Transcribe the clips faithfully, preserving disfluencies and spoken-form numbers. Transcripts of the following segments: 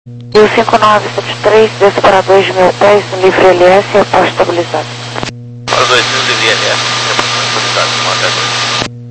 E o cinco nove sete três, desce para dois mil pés, no livre L S, após estabilizado. Para dois mil, livre L S, estabilizado, um até dois.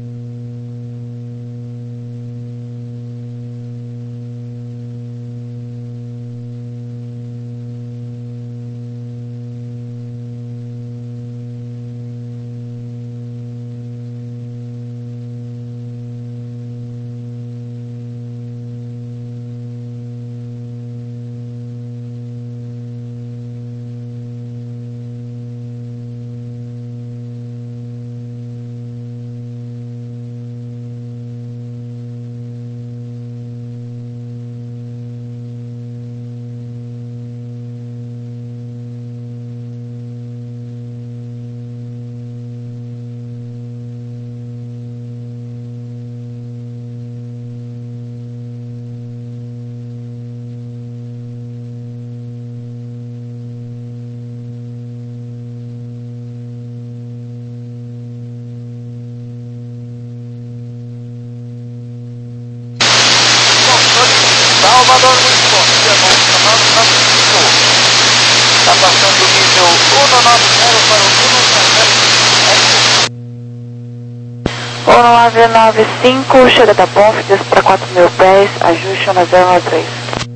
Salvador, muito bom dia, bom chamado, está passando o nível um nove zero para o um nove um nove nove cinco, chega da Bonf, desce para quatro mil pés, ajuste um zero nove três.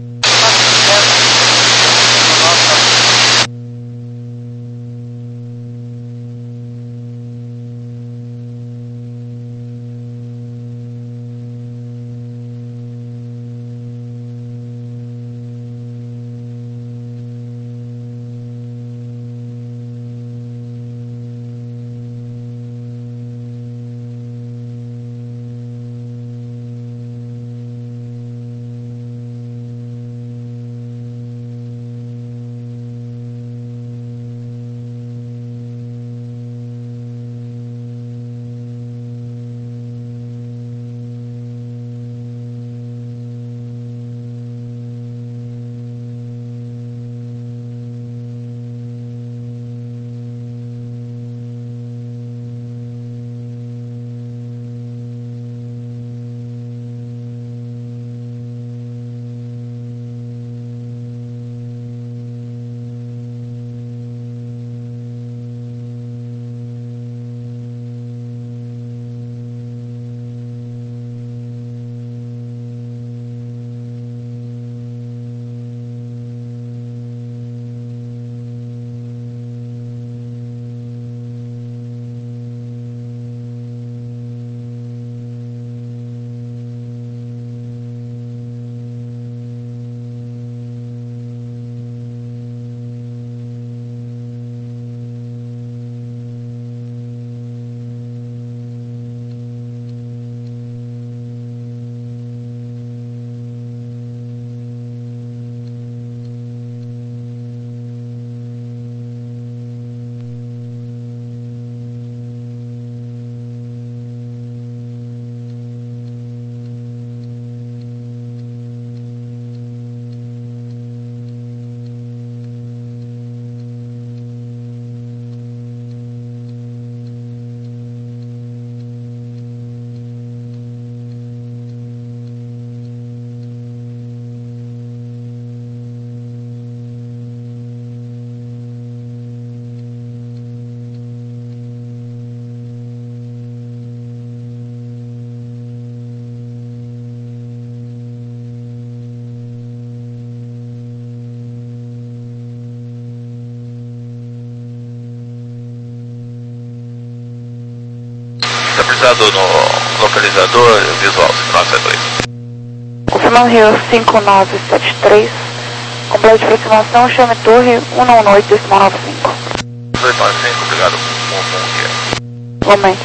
Estabilizado no localizador visual cinco nove sete dois. Confirmando Rio cinco nove sete três, complexo de aproximação, chame torre um nove oito decimal nove cinco. dois nove cinco, obrigado, bom, bom dia. Igualmente.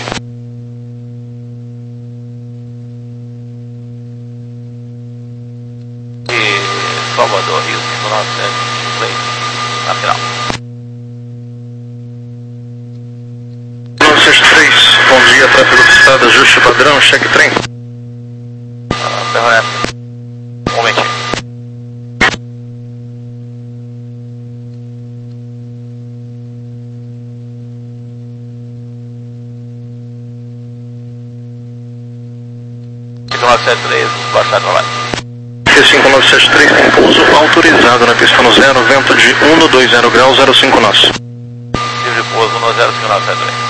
E Salvador, Rio cinco nove sete três, na final. Bom dia, tráfego de estrada, ajuste padrão, cheque trem. Ah, permanece. Um momentinho. cinco nove sete três, baixar no live. F cinco nove sete três tem pouso autorizado na pista no zero, vento de um no dois zero graus, zero cinco nós. Livre pouso no zero cinco nove sete três.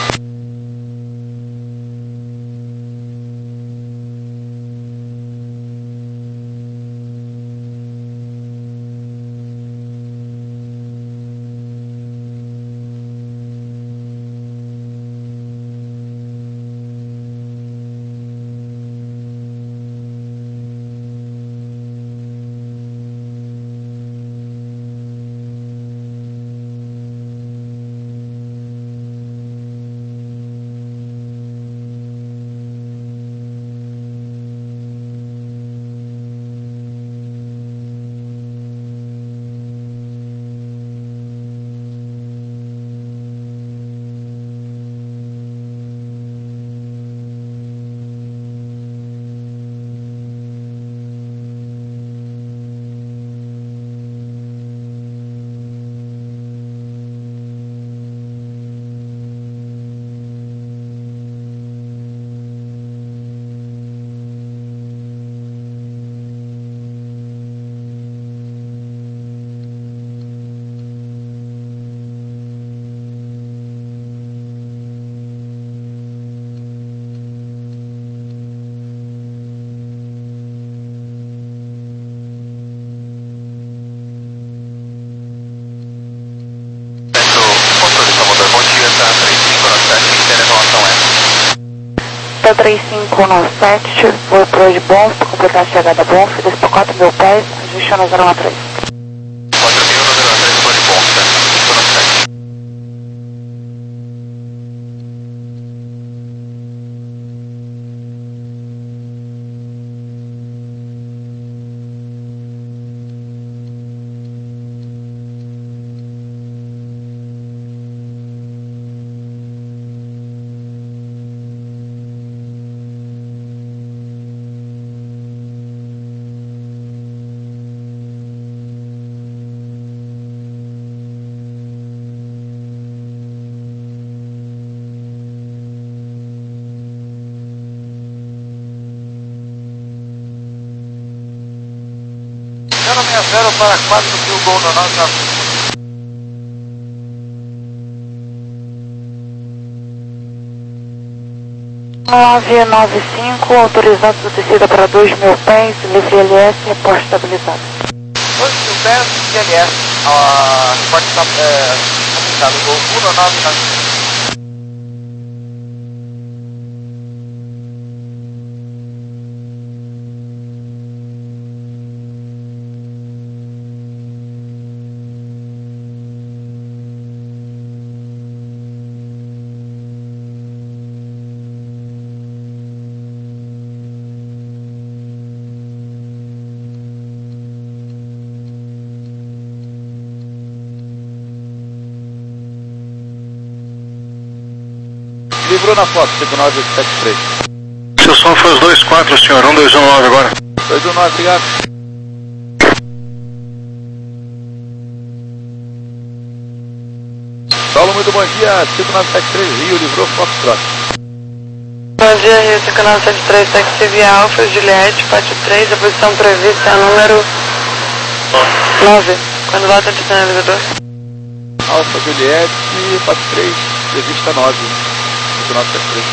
P três cinco nove sete, vou pro de Bonf, para completar a chegada Bonf, desce para quatro mil pés, ajuste no zero um três. quatro mil no zero um três, vou de Bonf, né? cinco nove sete. zero seis zero para quatro mil gol no nosso. nove nove cinco, autorizado do descida para dois mil pés, livre L S, reporte estabilizado. dois mil pés, L S, a reporte estabilizado, gol um nove nove. Livrou na foto, cinco nove sete três. Seu som foi os dois quatro, senhor, um dois um nove agora. dois um nove, obrigado. Paulo, muito bom dia, cinco nove sete três, Rio, livrou Foxtrot. Bom dia, Rio, cinco nove sete três, taxi via Alfa, Juliette, pátio três, a posição prevista é a número nove. Quando bota o sinalizador? Alfa, Juliette, pátio três, prevista nove. cinco nove sete três.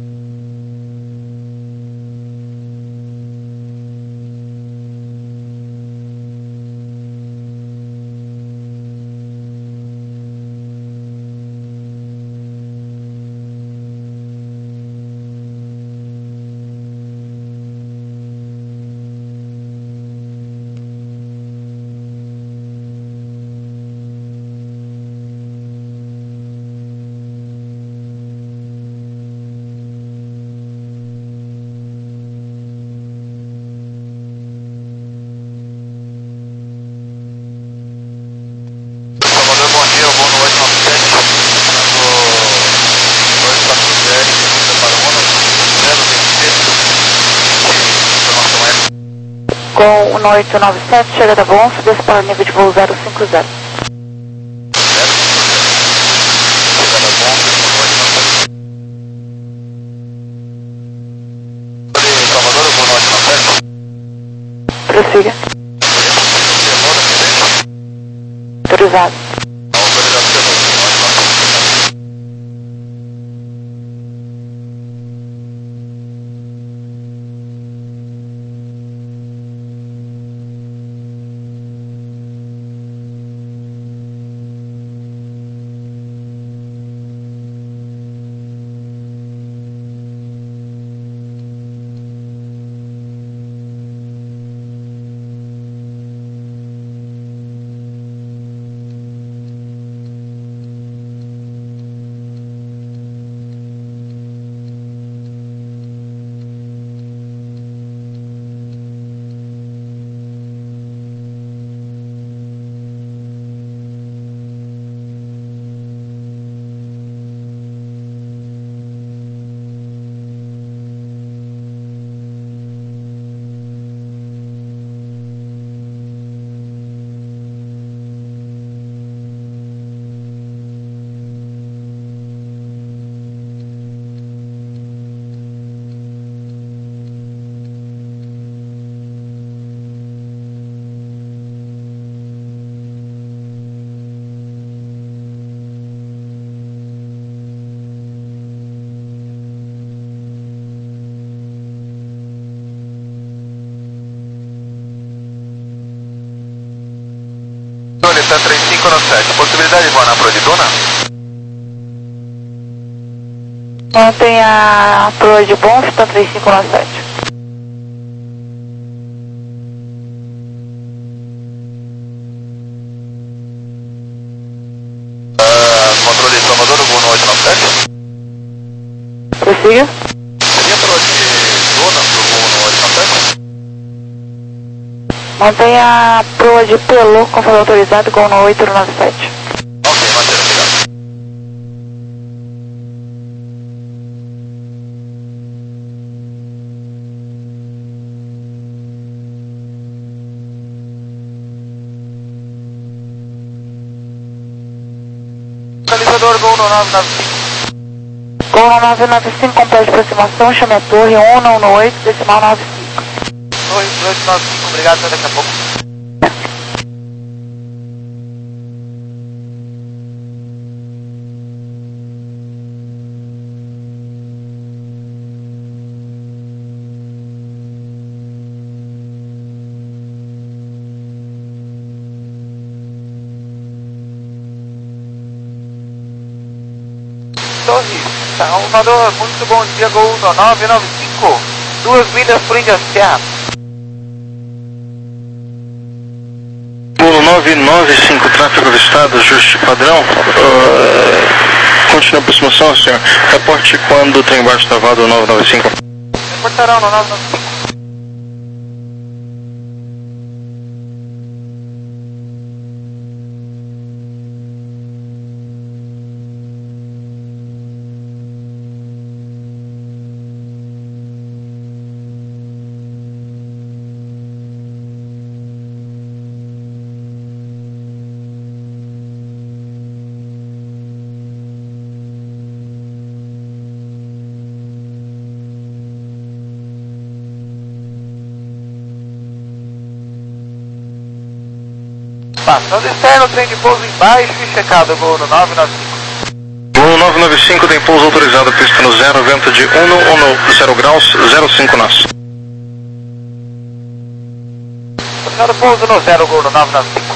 Com um oito nove sete, chegada Bonf, desce para o nível de voo zero cinco zero. Prossiga. Autorizado. Autorizado pelo Solita três cinco nove sete, possibilidade de voar na proa de Duna? Mantém a proa de Bonfim, três cinco nove sete. Uh, controle de Salvador, voo no oito nove sete? Prossiga. Seria proa de Duna pro voo no oito nove sete? Mantenha a proa de Pelô, conforme autorizado, com no oito nove sete. Ok, manter, obrigado. Localizador Gol no nove nove cinco. Gol no nove nove cinco, complexo de aproximação, chame a torre um um oito, decimal nove cinco. Torre oito nove cinco, obrigado, até daqui a pouco. Torre, Salvador, muito bom dia, Gol no nove nove cinco, duas milhas por Índia Serra. Voo nove nove cinco, tráfego avistado, ajuste padrão. Uh, continua a aproximação, senhor. Reporte quando o trem baixo travado nove nove cinco. Reportarão no nove nove cinco. Passando externo, trem de pouso embaixo e checado, Gol no nove nove cinco. Voo nove nove cinco tem pouso autorizado, pista no zero, vento de um zero graus, zero cinco nós. Passando pouso no zero, Gol no nove nove cinco.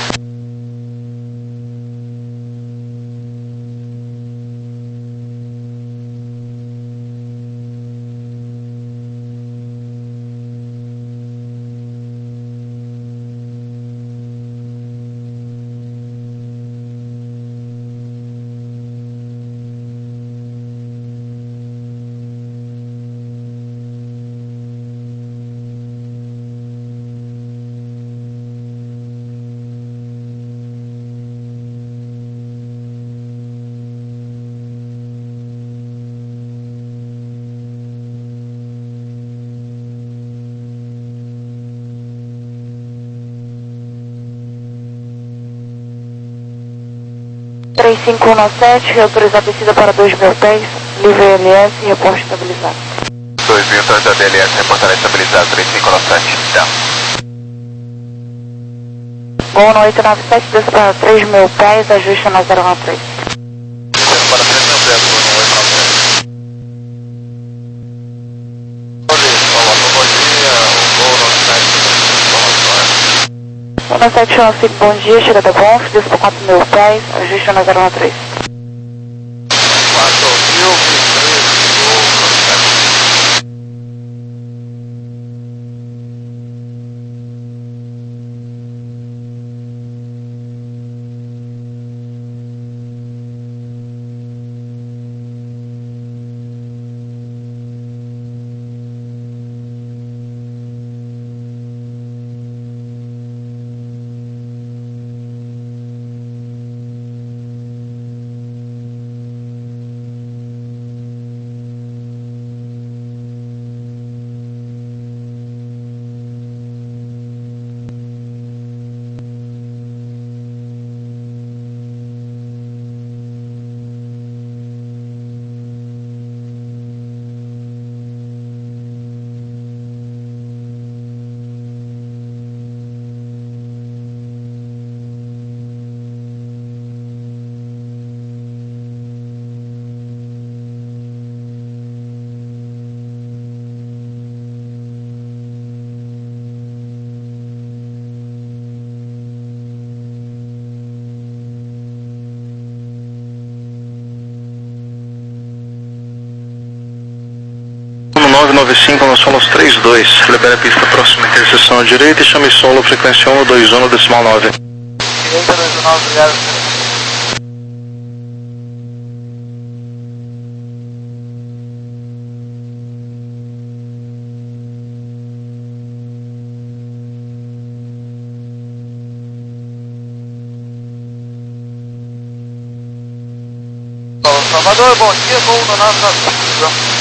três cinco um nove sete, reautorizar a descida para dois mil pés, livre L S e reporte estabilizado. dois mil tons da D L S, reportará estabilizado, três cinco nove sete, tchau. Gol no oito nove sete, desça para três mil pés, ajuste na zero um três. Descendo para três mil pés, Gol no oito nove sete. Coloca bom dia, o Gol no sete, Gol no sete um cinco, bom dia, chega da Bonf, desça para quatro mil pés, ajuste na zero um três. quatro mil e três, Gol no sete. nove nove cinco, nós somos três dois, libera a pista próxima, interseção à direita e chame solo, frequência um dois um, decimal nove. Direita dois um nove, obrigado. Salvador, bom dia, Gol no nove nove cinco.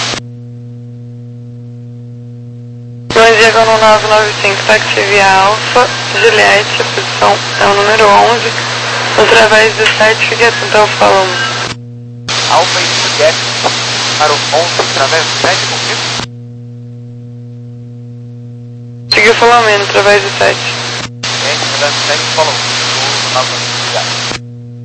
Bom dia, Gol no nove nove cinco, táxi via Alfa, Juliette, a posição é o número onze, através do site, fique atento ao falo. Alfa e Juliette, para o onze, através do sete, confirma? Siga o falamento através do site. Gente, através do sete, falou. Gol no nove nove cinco, obrigado.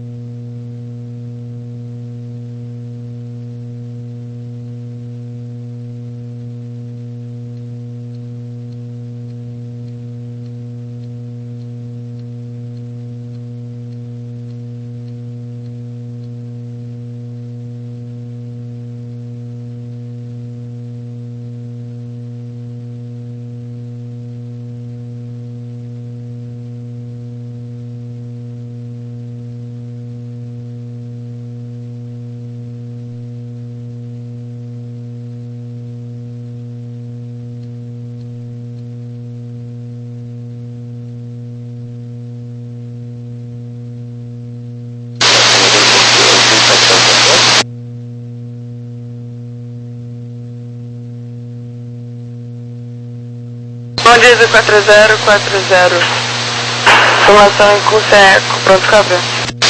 Bom dia do quatro zero quatro zero. Informação em curso é eco. Pronto, cabra.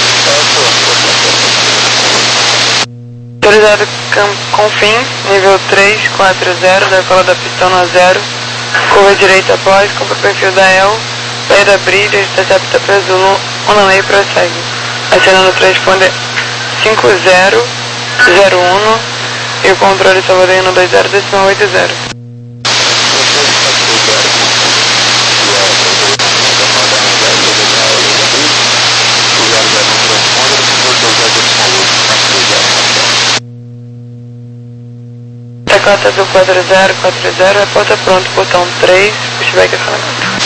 Autorizado Confim, nível três quatro zero, da cola da pistona zero. Curva direita após, compra o perfil da E L. Lei da brilha, intercepta para Zulu, um na lei prossegue. Acionando o transponder cinco zero zero um e o controle Salvador no dois zero decimal oito zero. Tacota do quatro zero quatro zero, reporta pronto, botão três, pushback acionamento.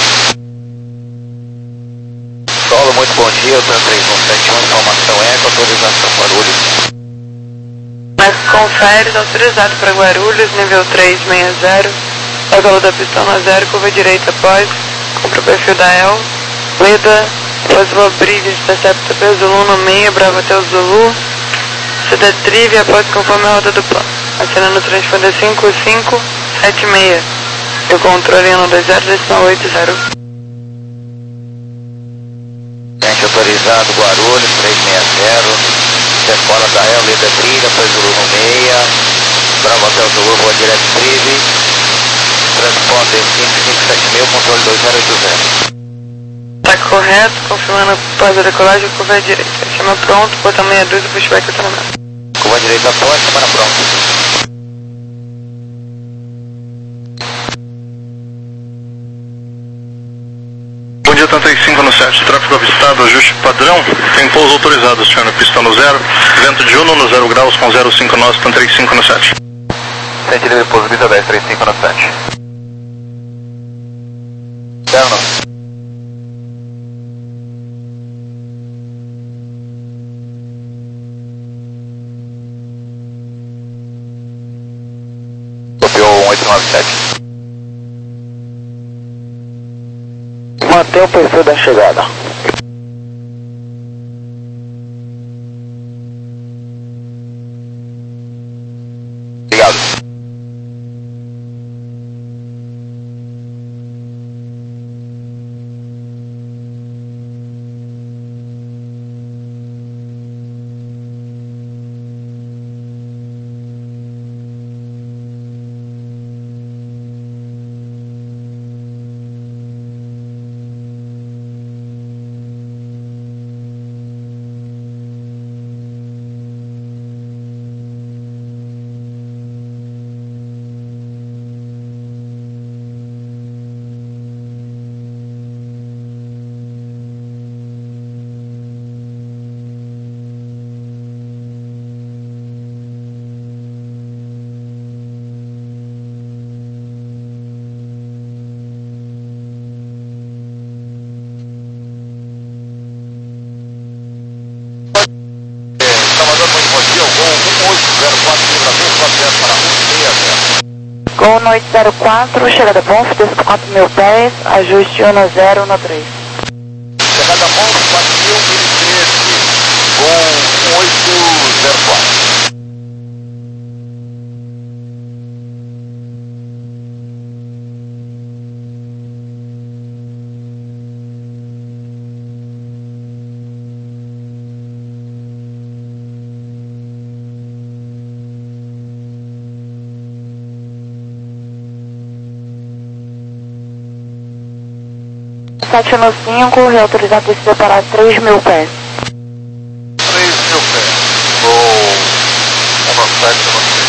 Solo, muito bom dia, eu estou três um sete um, informação eco, autorização Guarulhos. Mas confere, autorizado para Guarulhos, nível três seis zero, da cola da pistona zero, curva direita após, compra o perfil da E L, Leda, Oswald Bridge, intercepta pelo Zulu no meio, Bravo até o Zulu, Cida Trivia após conforme a rota do plano, acionando o transponder cinco cinco sete seis, e o controle no dois zero decimal oito zero. Gente autorizado Guarulhos, três seis zero, decola da E L, Leda Trilha, foi Zulu no meia, Bravo até o Zulu, boa direto Trive, transponder cinco cinco sete mil, controle dois zero oito zero. Tá correto, confirmando após a decolagem, curva à direita. Chama pronto, botão meia dúzia, pushback acionamento. Curva à direita após, câmara pronto. Bom dia, oitenta e cinco no sete, tráfego avistado, ajuste padrão, tem pouso autorizado, senhor, pista no zero, vento de Uno no zero graus com zero cinco nós, trinta e cinco no sete. Sente livre pouso, vista dez, trinta e cinco no sete. Externo. Copiou um oito nove sete. Mantém o perfil da chegada. Obrigado. Gol no oito zero quatro, chegada Bonf, desce por quatro mil pés, ajuste um no zero no três. Chegada Bonf, quatro mil, mil e treze, Gol oito zero quatro. sete no cinco, reautorizado descer para três mil pés. três mil pés. Gol um nove sete no três.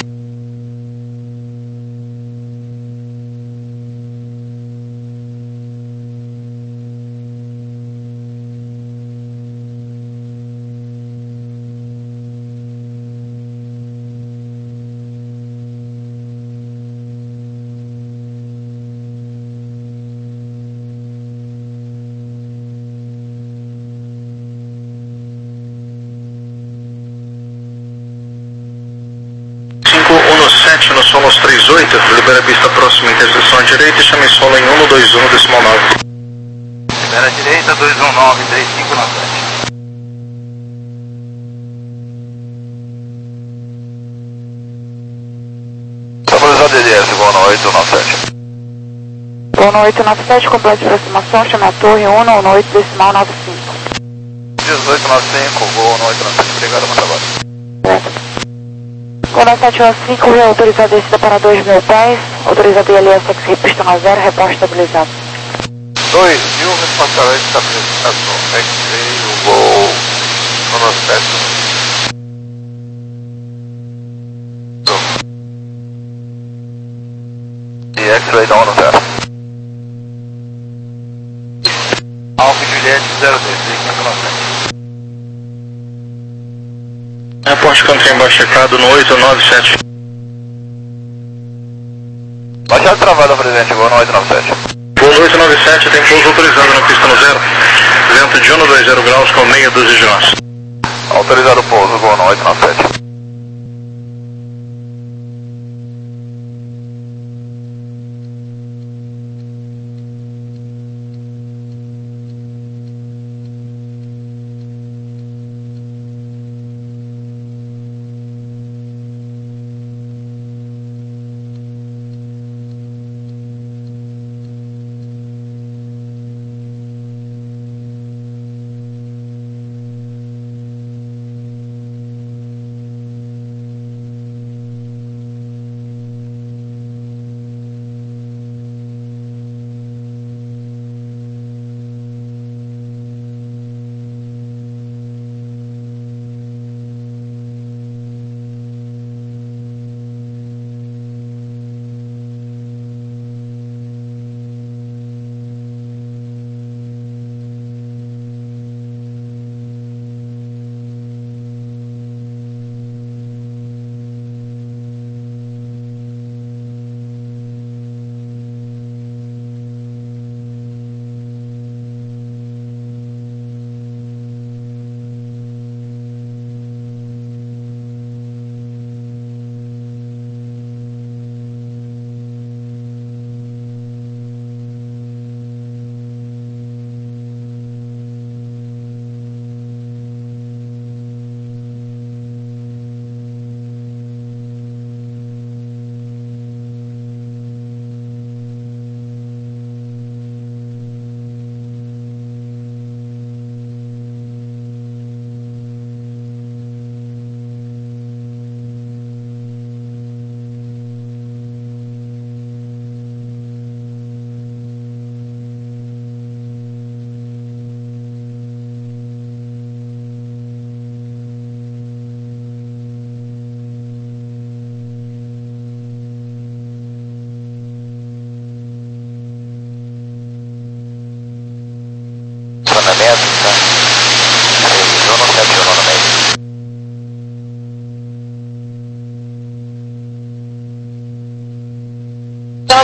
sete no Solos três oito, libera a pista próxima, interseção à direita e chame solo em um no dois um decimal nove. Libera à direita, dois um nove, três cinco no sete. Estamos A D D S, gol no oito nove sete. Gol no oito nove sete, complete de aproximação, chame a torre um no oito decimal nove cinco. dezoito nove cinco, gol no oito nove sete, obrigado, manda agora. Certo. Gol no sete um cinco, reautorizado descida para dois mil pés, autorizado I L S X pista no zero, reposto estabilizado. dois mil, responsável de estabilização, X-Ray, o gol no sete. E X-Ray da um no zero. Alfa Juliette zero dois, cinco nove sete. Reporte contra embaixecado no oito nove sete. Baixada travada, presidente, gol no oito nove sete. Gol no oito nove sete, tem pouso autorizado na pista no zero. Vento de Uno dois zero graus com meia dúzia de nós. Autorizado o pouso, gol no oito nove sete.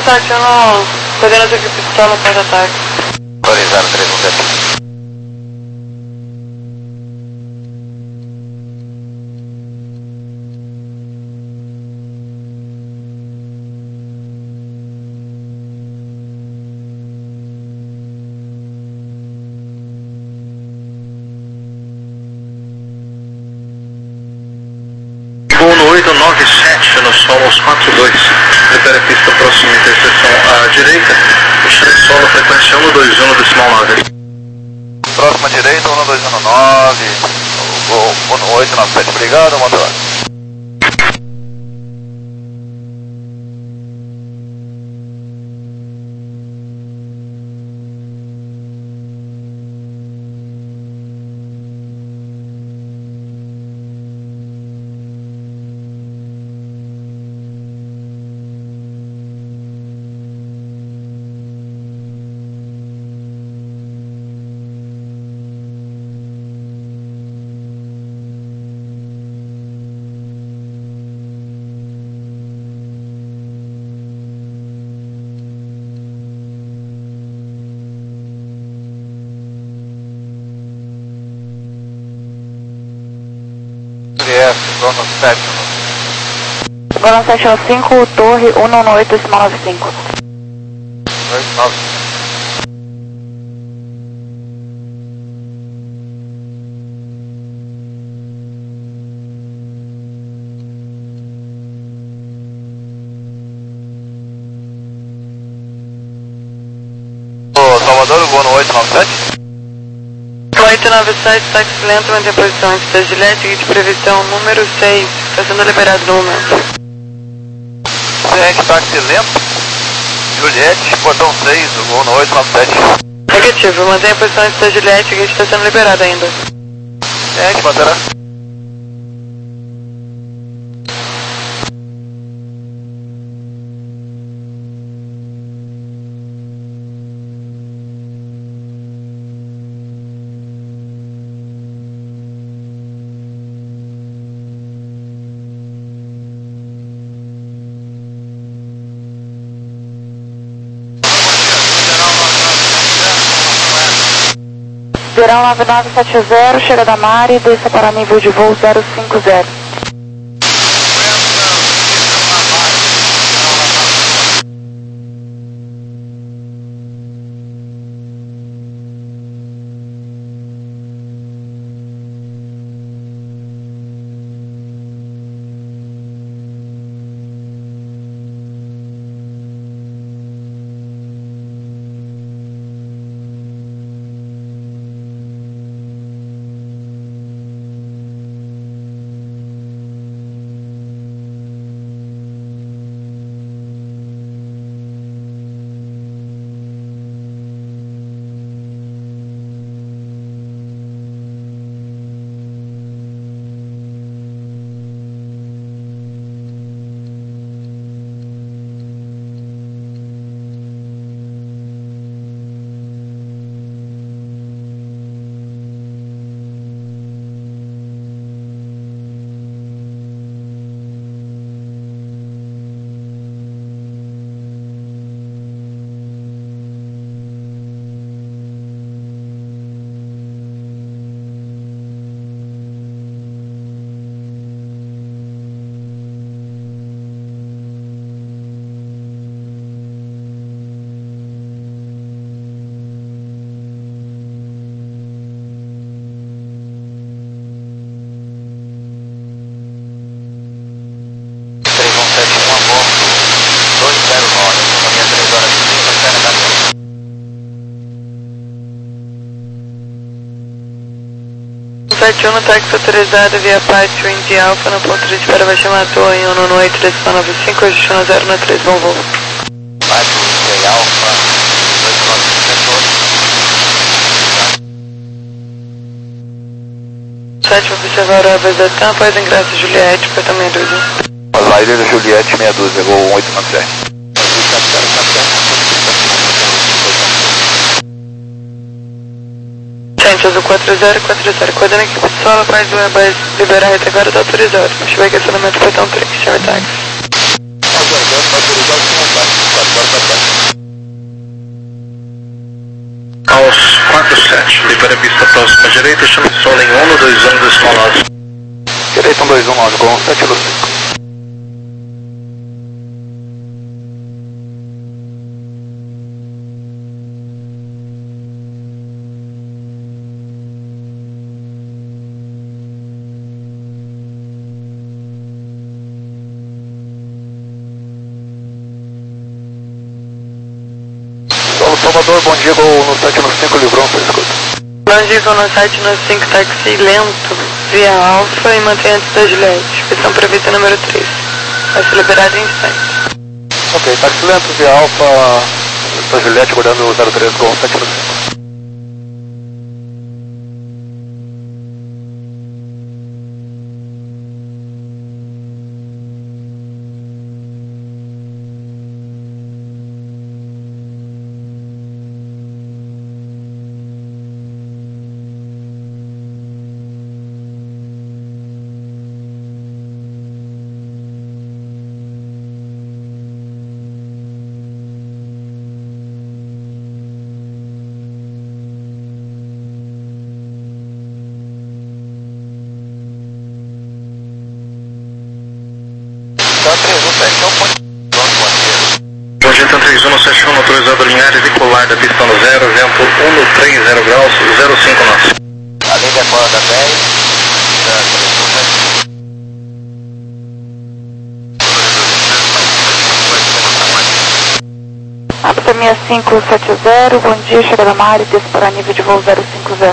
Contato coordenadas aqui pistola para ataque. Autorizado três um sete. oito nove sete no Solos quatro dois, prepare a pista próxima interseção à direita, estrada solo, frequência um dois um decimal nove. Próxima direita, um dois um nove, oito nove sete, obrigado, motor. Zona sete. Zona sete um cinco, torre um um oito decimal nove cinco. dois nove. Ô, Salvador, vou no oito nove sete. oito nove sete, táxi lento, mantém a posição antes da Gillette, de previsão número seis, está sendo liberado no momento. Gente, táxi lento, Juliette, portão seis, vou no oito nove sete. Negativo, mantém a posição antes da Gillette, que está sendo liberado ainda. Gente, manterá. Verão nove nove sete zero, chega da Mari, desça para nível de voo zero cinco zero. sete um no táxi autorizado via Pátio Indy Alpha no ponto de disparo abaixo matou em um um oito decimal nove cinco, ajuste zero no três, bom voo. Pátio Indy Alpha, dois nove cinco. sete observar a vez da tampa, após ingresso Juliette, portão meia dúzia. Rider da Juliette, meia dúzia, voo um oito nove sete. Gente, azul quatro zero quatro zero, coordenando a equipe de solo, após o Airbus liberar a reta agora, está autorizado. Chega aqui, acionamento portão três, chame táxi. Aguardando, autorizado, com o táxi, quatro quatro sete. Libera a pista próxima à direita, chama solo em um, dois um, decimal nove. Direita um dois um nove, com sete no cinco. Salvador, bom dia, Gol no sete no cinco, livrou, por escuta. Bom dia, Gol no sete no cinco, táxi lento, via Alfa e mantém antes da Juliette. Inspeção prevista número três. Vai ser liberado em instante. Ok, táxi lento, via Alfa, da Juliette, guardando o zero três, Gol sete no cinco. Bom dia, então três um no sete um, autorizado Linhares e colar da pista no zero, vento um no três, zero graus, zero cinco nós. A linha decola da dez, Apta seis cinco sete zero, bom dia, chegada na área, desce para nível de voo zero cinco zero.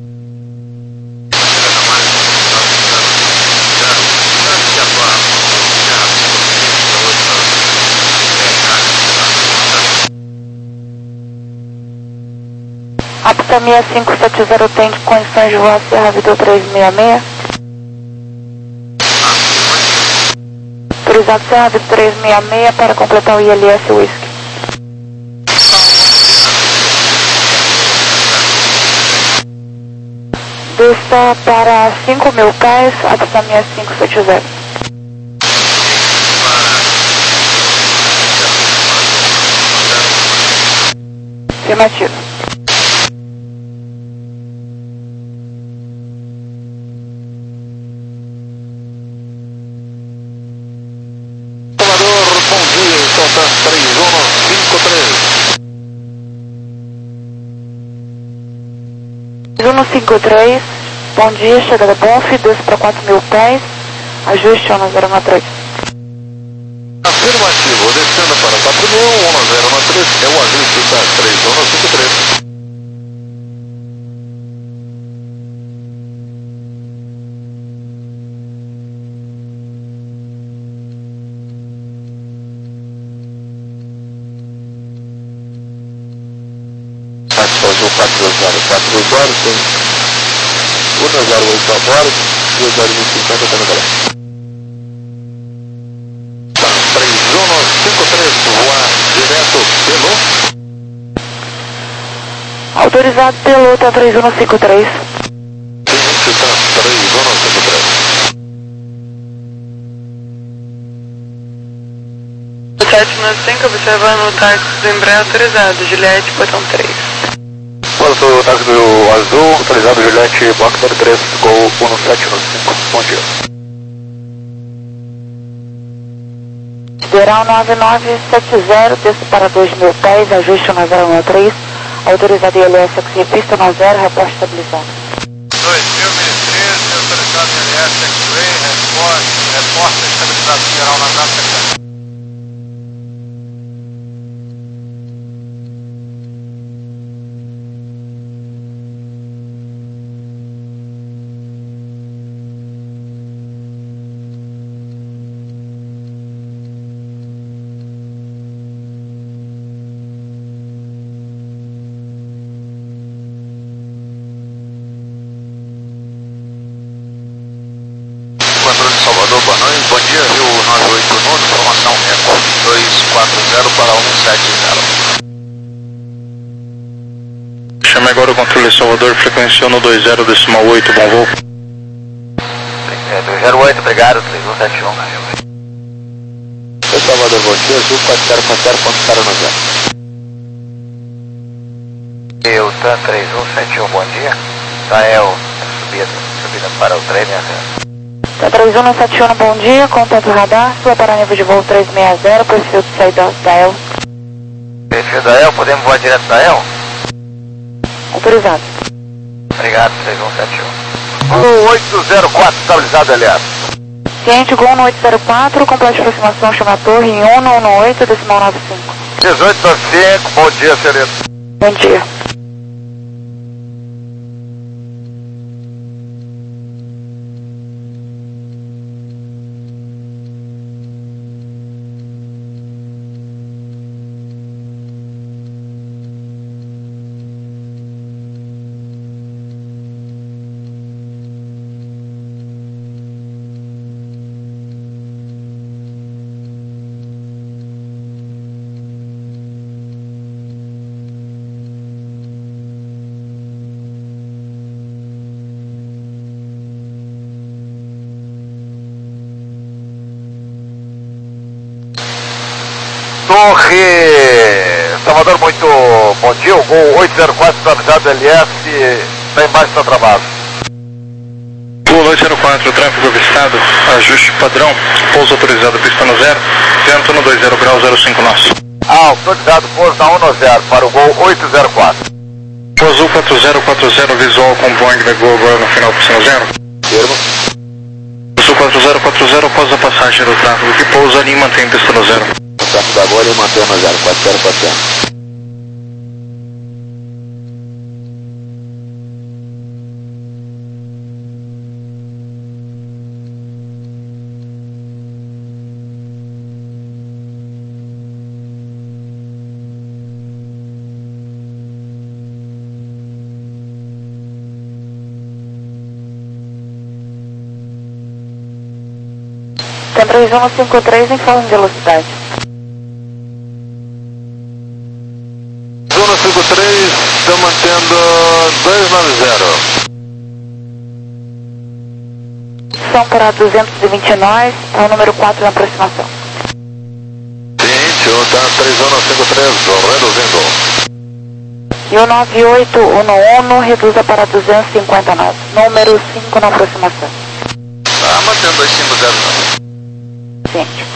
Apta seis cinco sete zero tem condições de voar Serra Vitor trezentos e sessenta e seis. Autorizado Serra Vitor trezentos e sessenta e seis para completar o I L S Whisky. Desça para cinco mil pés, apta seis cinco sete zero. Afirmativo. três um cinco três. três um cinco três, bom dia, chegada Bonf, desce para quatro mil pés, ajuste um zero um três. Afirmativo, descendo para quatro mil, um zero um três, é o ajuste da três um cinco três. quatro zero quatro zero, tem um zero oito a bordo, dois zero cinquenta até no galera. três um cinco três, voar direto pelo. Autorizado piloto a três um cinco três. três um cinco três. sete no cinco, observando o táxi do Embraer autorizado, Juliette, botão três. Quanto o táxi do azul, autorizado Juliette, bloco zero três, Gol um sete no cinco, bom dia. Sideral nove nove sete zero, desce para dois mil pés, ajuste um zero um três, autorizado I L S X-Ray, pista no zero, reposta estabilizado. dois mil e treze, autorizado I L S X-Ray, reposta estabilizado, sideral nove nove sete zero. Salvador, boa noite, bom dia, Rio nove oito nove, informação Eco dois quatro zero para um sete zero. Chame agora o controle Salvador, frequenciou no dois zero decimal oito, bom voo. É, dois zero oito, obrigado, três um sete um. Salvador, bom dia, Azul quatro zero quatro zero, ponto zero no zero. Eu, TAN três um sete um, bom dia. Tael, subida, subida para o três seis zero. TAN três um sete um, bom dia, contato radar, sua para nível de voo três seis zero, perfil de saída da El. Perfil da El, podemos voar direto da El? Autorizado. Obrigado, três um sete um. um oito zero quatro, estabilizado, aliás. Ciente, Gol um oito zero quatro, complete aproximação, chama a torre em um um oito, decimal nove cinco. dezoito nove cinco, bom dia, Celito. Bom dia. Torre Salvador, muito bom dia. O Gol oito zero quatro, estabilizado, L S, está embaixo, está travado. Gol oito zero quatro, tráfego avistado, ajuste padrão, pouso autorizado, pista no zero, vento no dois zero graus, zero cinco nós. Ah, autorizado, pouso na um no zero, para o Gol oito zero quatro. Azul quatro zero quatro zero, visual com Boeing negou agora no final, pista no zero. Termo. Azul quatro zero quatro zero, após a passagem do tráfego que pousa ali e mantém pista no zero. O tráfego agora e mantém no zero, quatro zero quatro zero. TAN três um cinco três, informe de velocidade. um cinco três, estou mantendo dois nove zero. São para duzentos e vinte nós, é o número quatro na aproximação. Ciente, o TAN três um cinco três, reduzindo. E o nove oito um um reduza para duzentos e cinquenta nós, número cinco na aproximação. Tá mantendo dois cinco zero não. Ciente.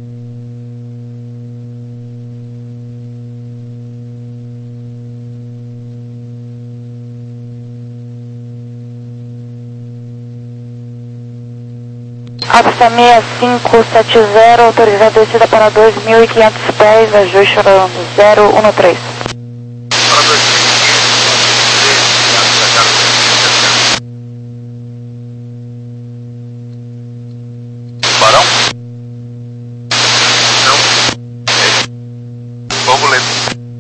Alfa seis cinco sete zero, autorizada descida para dois mil e quinhentos pés, ajuste zero um três. Para dois mil e quinhentos, Barão? Não. Vamos ler.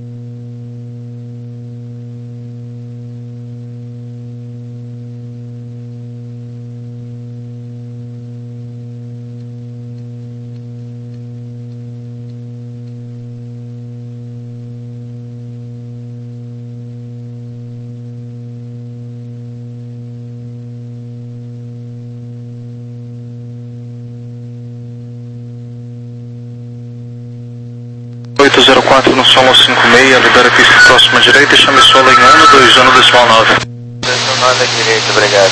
oito zero quatro no solo cinco seis, libera a pista próxima direita e chame solo em um dois um decimal nove. Decimal nove à direita, obrigado.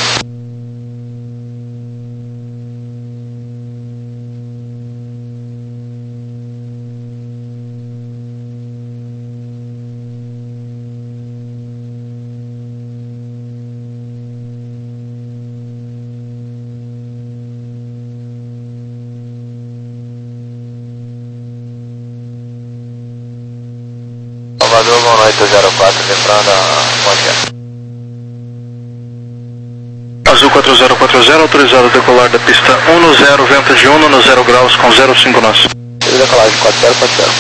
Salvador, Gol oito zero quatro, lembrando a ponte. Azul quatro zero quatro zero, autorizado a decolar da pista um no zero, vento de um no zero graus com zero cinco nós. Decolagem quatro zero quatro zero.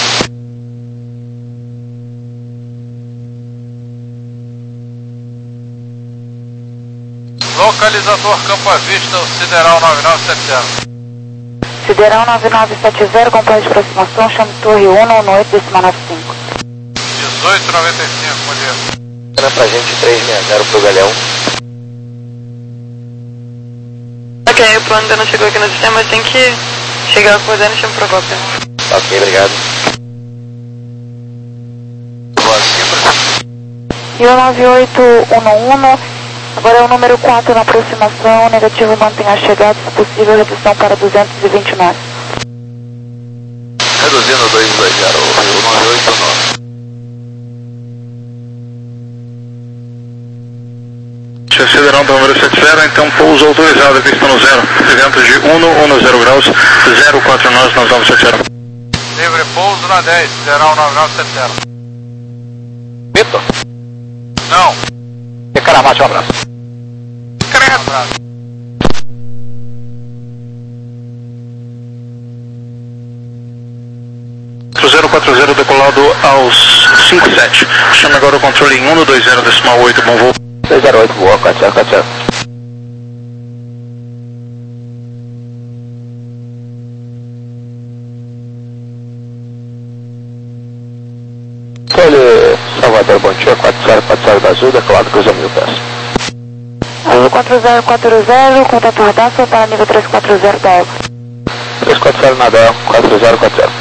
Localizador Campo à Vista, o Sideral nove nove sete zero. Sideral nove nove sete zero, complete de aproximação, chame torre um um oito, decimal nove cinco. dezoito noventa e cinco, bom dia. Era pra gente três seis zero pro Galeão. Ok, o plano ainda não chegou aqui no sistema, mas tem que chegar acordando e chama pra volta. Ok, obrigado. Boa, simples. E o nove oito um um, agora é o número quatro na aproximação, negativo mantenha a chegada, se possível redução para duzentos e vinte nós. Reduzindo dois dois zero, o nove oito nove. Acelerão do número setenta, então pouso autorizado, pista no zero, vento de um zero graus, zero quatro nós, nós nove sete zero. Livre pouso na dez, zero nove nove sete zero. Vitor? Não. E Caramate, um abraço. Credo. Um abraço. zero quatro zero decolado aos cinco sete. Chame agora o controle em um dois zero decimal oito, bom voo. dois zero oito, boa, quatro zero quatro zero. Controle Salvador, bom dia, quatro zero quatro zero da Azul, decolado cruza mil pés. Azul quatro zero quatro zero, contato radar, para nível três quatro zero da Elco. três quatro zero na Del, quatro zero quatro zero.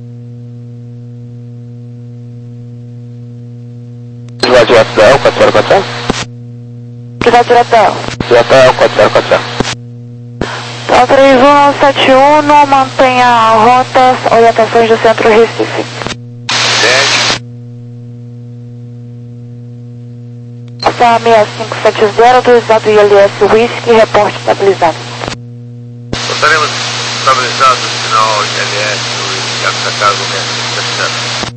Vai direto da El, quatro zero quatro zero? Que vai direto da Elco. Direto da El, quatro zero quatro zero. Tá três um sete um, mantenha a rota, orientações do centro Recife. dez. Passa seis cinco sete zero, autorizado I L S Whisky, reporte estabilizado. Estaremos estabilizados no sinal I L S e a casa seis cinco sete zero.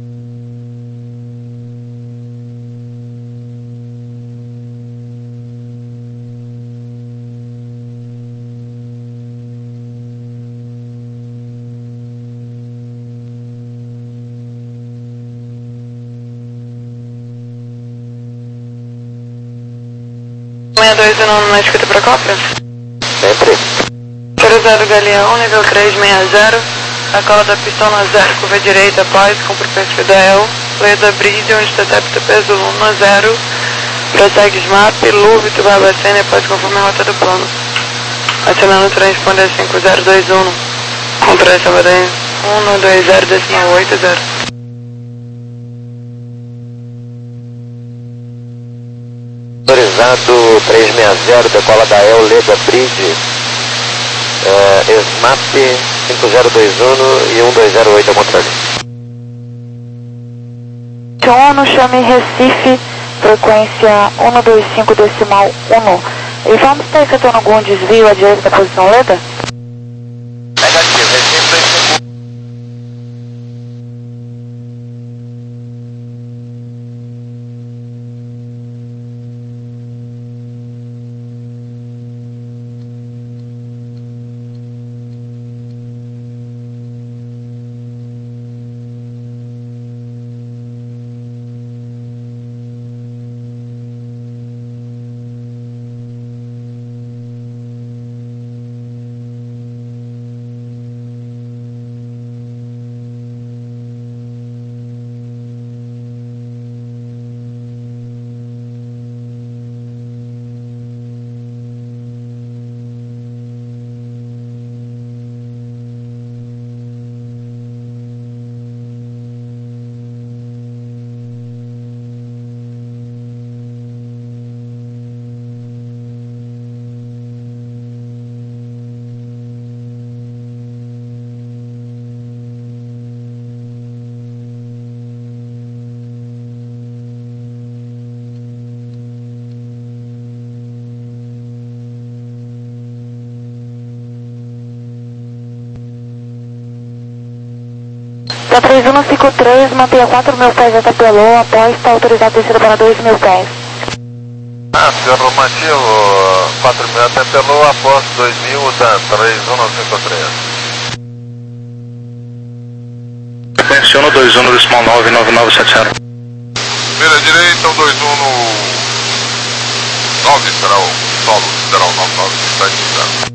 seis dois um na escuta para Copra. Sempre. zero zero Galeão, nível três seis zero. A cola da pistão na zero, curva direita, após, cumpre o perfil da E L. Leda Bridge, onde detecta peso um na zero. Prossegue S M A P, Luve, Tubarbacena, após conforme a rota do plano. Acionando transponder cinco zero dois um. Compressa Badanha um dois zero decimal oito zero. Autorizado três seis zero, decola da E L, Leda Bridge, uh, S M A P cinco zero dois um e um dois zero oito ao contrário. ONU, chame Recife, frequência um dois cinco decimal um. E vamos estar efetuando algum desvio à direita da posição Leda? Negativo, Recife dois cinco. Da três um cinco três, mantenha quatro mil pés até Pelô, após está autorizado descida para dois mil pés. Ah, senhor Romativo, quatro mil até Pelô, após dois mil da três um cinco três. Frequência um dois um decimal nove nove nove sete zero. Primeira direita, um dois um no nove, será o solo, será o nove nove sete zero.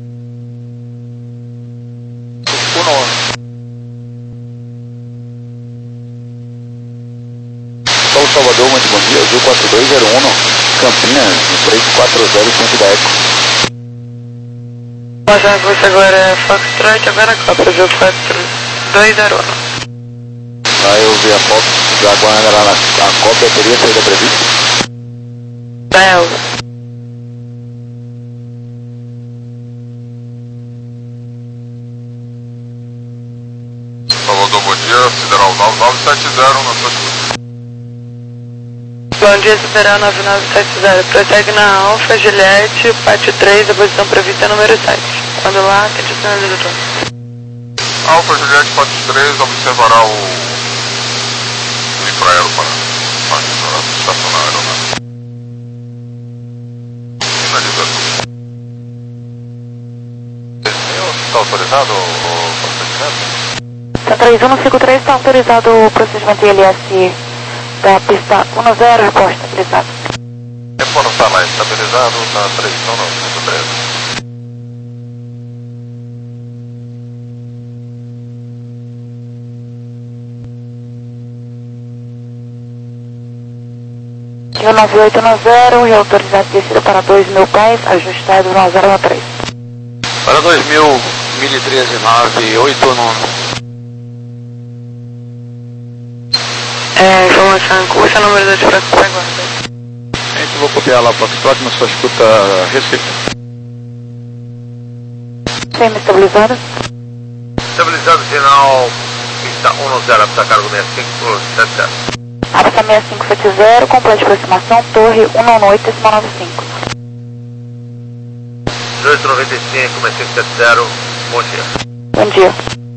Paulo Salvador, muito bom dia, Azul quatro dois zero um, Campinas, três quatro zero, centro da Eco. Passando você agora é Foxtrot, agora Copra, Azul quatro dois zero um. Tá, eu vi a foto da Guarana lá na a cópia, teria saída prevista? Bel. Salvador, bom dia, Federal nove nove sete zero na sua escuta. Bom dia, Federal nove nove sete zero. Prossegue na Alfa Juliette, pátio três, a posição prevista é número sete. Quando lá, tente o sinalizador. Alfa Juliette, pátio três, observará o infraero para estacionar a aeronave. Sinalizador. Está autorizado o procedimento? Tá três um cinco três, está autorizado o procedimento I L S da pista um zero, reporte estabilizado. Reportar lá, estabilizado na três um cinco três. Rio nove oito nove zero, reautorizado descida para dois mil pés, ajustado nove zero nove três. Para dois mil, mil e treze, nove oito nove. É, informação em curso, número dois para Paraguai. Gente, vou copiar lá para Foxtrot, mas só escuta Recife. Sim, estabilizado. Estabilizado final, pista um zero, para cargo sessenta e cinco sete zero. Alfa sessenta e cinco sete zero, complete aproximação, torre um nove oito nove cinco. dezoito noventa e cinco, mais cinco sete zero, bom dia. Bom dia.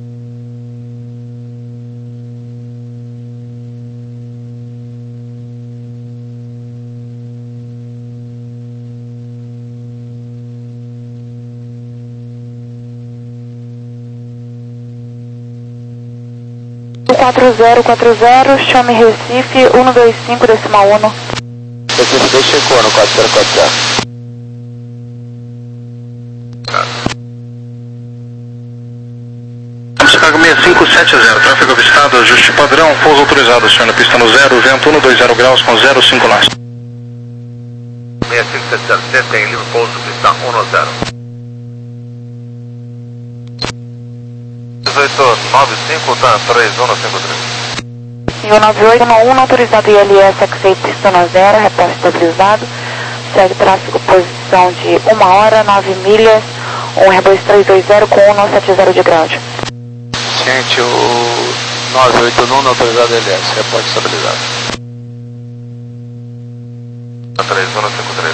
quatro zero quatro zero, chame Recife, um dois cinco decimal um. Recife dois cinco um, quatro zero quatro zero. Chicago seis cinco sete zero, tráfego avistado, ajuste padrão, pouso autorizado, senhor, na pista no zero, vento um dois zero graus com zero cinco nós. seis cinco sete zero, sentem livre pouso, pista um zero. dezoito nove cinco, tá, três um cinco três. Rio nove oito um um, autorizado I L S, X-Ray pista no zero, reporte estabilizado. Segue tráfego, posição de uma hora, nove milhas, um R dois três dois zero com um sete zero de grau. Gente, o nove oito um autorizado I L S, reporte estabilizado. três um cinco três.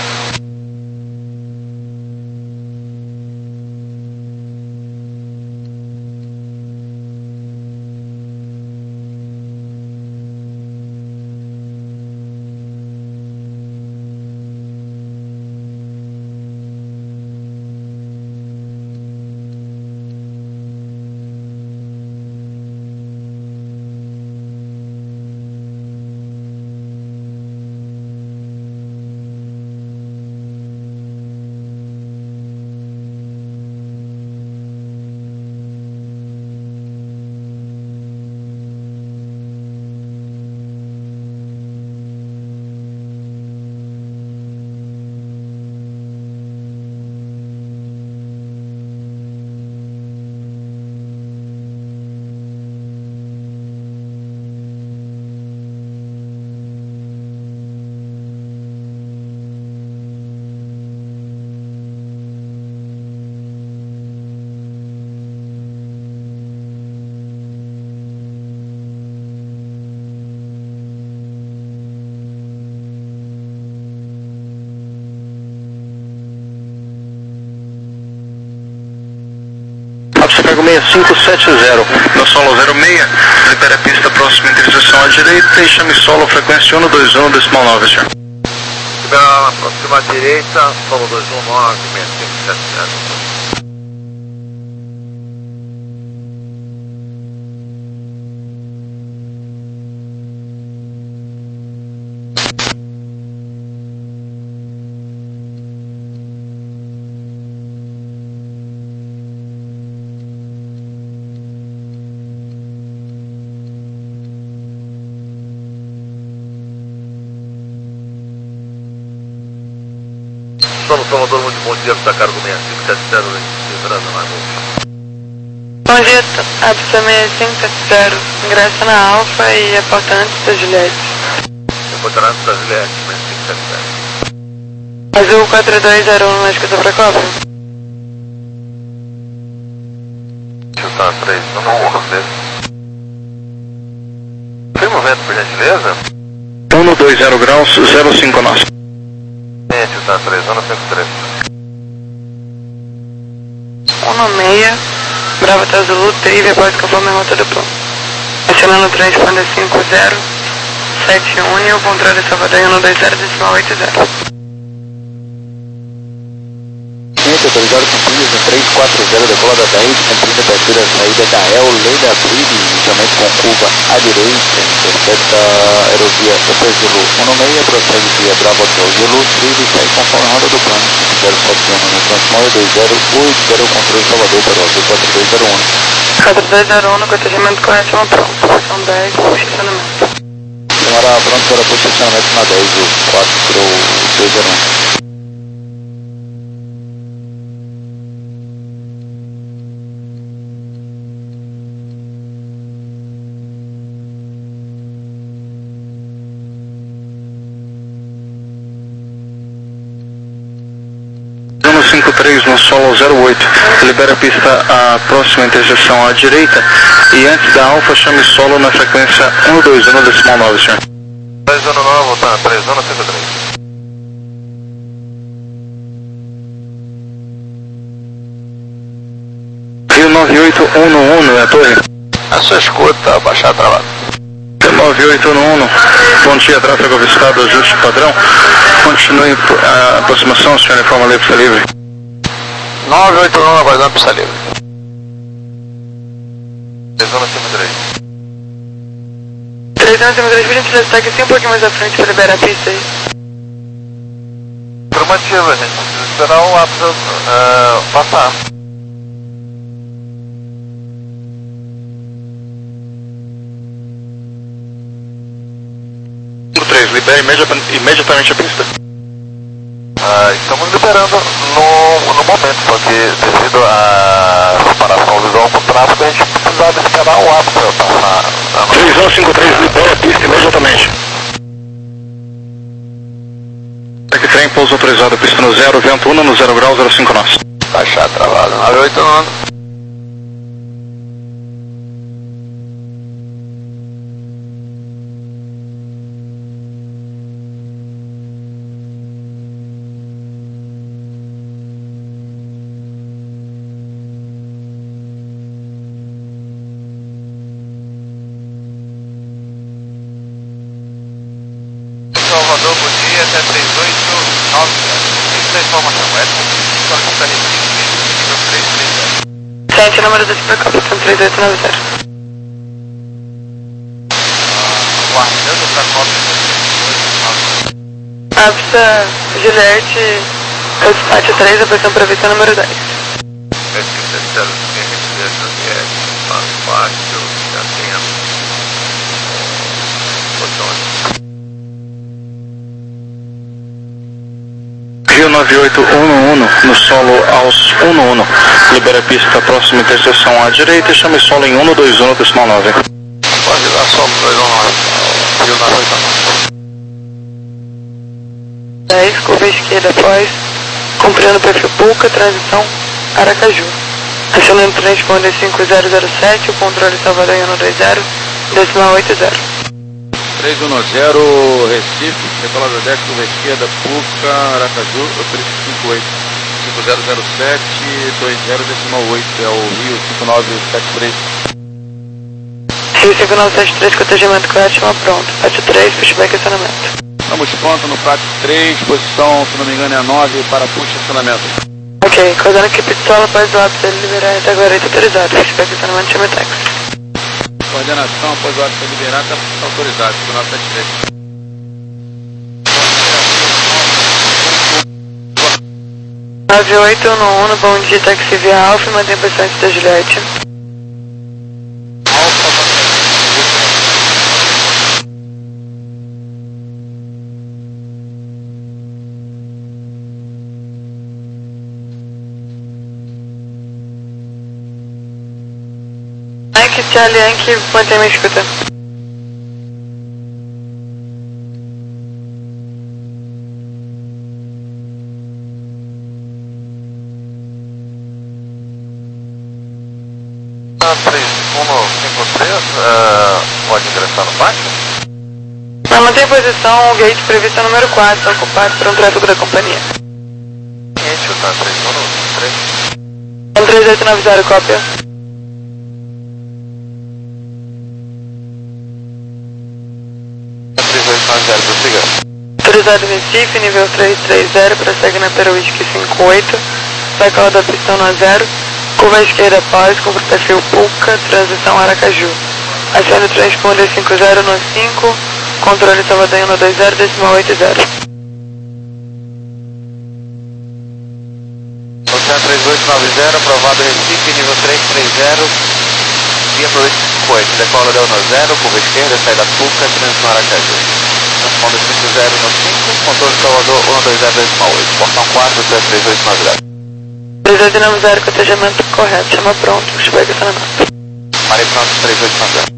Chicago seis cinco sete zero, no solo zero seis, libera a pista próxima interseção à direita e chame solo frequência um dois um decimal nove, senhor. Libera a próxima à direita, solo dois um nove, seis cinco sete zero. Solo Salvador, muito bom dia, está cargo seis cinco sete zero, liberando na rua. Bom dia, Absa seis cinco sete zero, ingressa na Alfa e reporta antes da Juliette. Reporta antes da Juliette, seis cinco sete zero. Azul quatro dois zero um, na escuta pra Copa. Chutar três, não não você. Firma o vento, por gentileza. um dois zero graus, zero cinco nós. É, chutar três, um cinco três. um seis, Bravo tá Zulu, Trive, após conforme a rota do plano. Acionando o transponder cinco zero sete um e o contrário Salvador um dois zero decimal oito zero. Autorizado cumprido em três quatro zero, decola da dez, cumprida a abertura saída da El, lei da Tribe, inicialmente com curva à direita, intercepta aerovia depois Zulu um seis, prossegue via Bravo Hotel Zulu, Tribe, sai conforme a rota do plano, zero sete um no Transmóvel dois zero oito zero, controle Salvador para o quatro dois zero um. quatro dois zero um, no cotejamento correto, pronto, posição dez, posicionamento. Senhora, pronto para posicionamento na dez, o quatro dois zero um. cinco três no solo zero oito, libera a pista à próxima interseção à direita e antes da Alfa chame solo na frequência um dois um decimal nove, senhor. três um nove, voltando, três um cinco três. Rio nove oito um um, não é a torre? A sua escuta, baixar travado. nove oito um um, bom dia, tráfego avistado, ajuste padrão. Continue a aproximação, senhor, informa ali, pista livre. nove oito um, aguardando pista livre. três um cinco três. três um cinco três, por gentileza, está aqui um pouquinho mais à frente para liberar a pista aí. Informativo, a gente precisa esperar o ápice uh, passar. cinco três, libere imediata, imediatamente a pista. Ah, estamos liberando no, no momento, só que devido à separação visual com o tráfego, a gente precisava esperar o ápice passar. três um cinco três, libere a pista imediatamente. Aqui trem, pouso autorizado, pista no zero, vento um no zero grau, zero cinco nós. Baixar travado, nove oito um. Salvador, bom dia, até três oito nove zero. Essa é a informação, é só que está nível três três zero. sete, número dois para Copa, três oito nove zero. Guardando para Copa, Absa, Juliette, Pátio três, a posição prevista número dez. é cinco sete zero, Juliette, Pátio, já tem botões. Rio nove oito um um, no solo aos um um, libera a pista próxima interseção à direita e chame solo em um dois um decimal nove. Pode dar solo dois um nove, Rio nove oito um. dez, curva esquerda após, cumprindo o perfil Pulca, transição Aracaju. Acionando o transponder cinco zero zero sete, o controle Salvador um dois zero, decimal oito zero. três um zero, Recife, decolada dez, curva esquerda, Puca, Aracaju, três cinco oito, cinco zero zero sete, dois zero decimal oito, é o Rio cinco nove sete três. Rio cinco nove sete três, cotejamento correto, chama pronto. Pátio três, pushback acionamento. Estamos pronto no Pátio três, posição, se não me engano, é a nove, para push acionamento. Ok, coordenando que Pitsola após o ápice ele liberar até agora está autorizado. Pushback acionamento, chama táxi. Coordenação, após o ápice liberar, está autorizado, cinco nove sete três. nove oito um um, bom dia, táxi via Alfa e mantém a posição antes da Juliette. Whisky, Charlie Yankee, mantém minha escuta. três um cinco três, uh, pode ingressar no pátio? Não, mantém posição, o gate previsto é número quatro, ocupado por um tráfego da companhia. Cliente, tá, três um cinco três. um três oito nove zero, cópia. três oito nove zero, prossiga. Autorizado Recife, nível trezentos e trinta, prossegue na Peru Whisky cinco oito, decola da pistão no zero, curva à esquerda após, com perfil Puca, transição Aracaju. Acione o transponder cinco zero no cinco, controle Salvador no dois zero, decimal oito zero. Oceano três oito nove zero, aprovado Recife, nível trezentos e trinta, via Peru Whisky cinco oito, decola da no zero, curva esquerda, saída Puca, transição Aracaju. Transponder cinco zero no cinco, controle Salvador um dois zero, decimal oito, portão quatro, três oito nove zero. três oito nove zero, cotejamento correto, chama pronto, chuva e estacionamento. Marei pronto, três oito nove zero.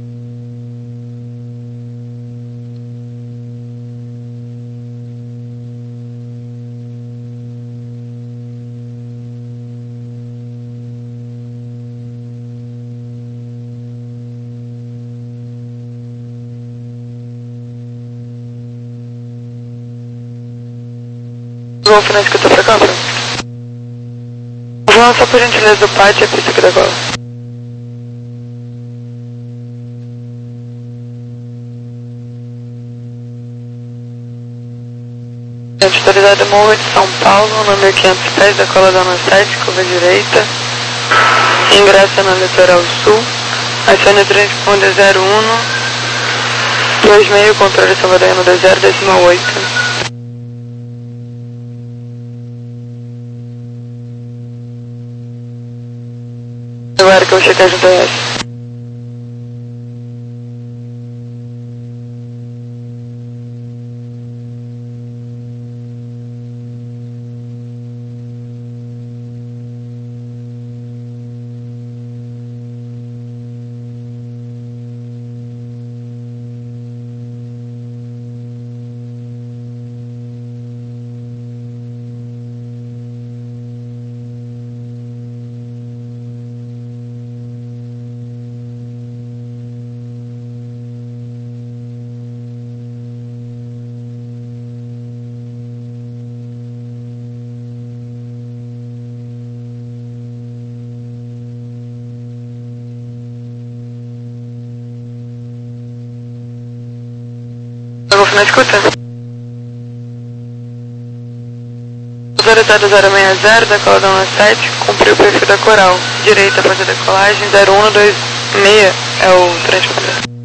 Golf na escuta pra cá, pronto. Vamos só por gentileza do pátio e a pista aqui da gola. Autorizado Morro de São Paulo, número quinhentos e dez, decola da no sete, curva direita. Ingressa na litoral sul. Acione o transponder zero um, dois meio, controle Salvador no dois zero, decimal oito. Agora que eu vou checar junto a essa. Golf na escuta. Autorizado zero seis zero, decola da no sete, cumpriu o perfil da coral. Direita após a decolagem, zero um dois seis é o transponder.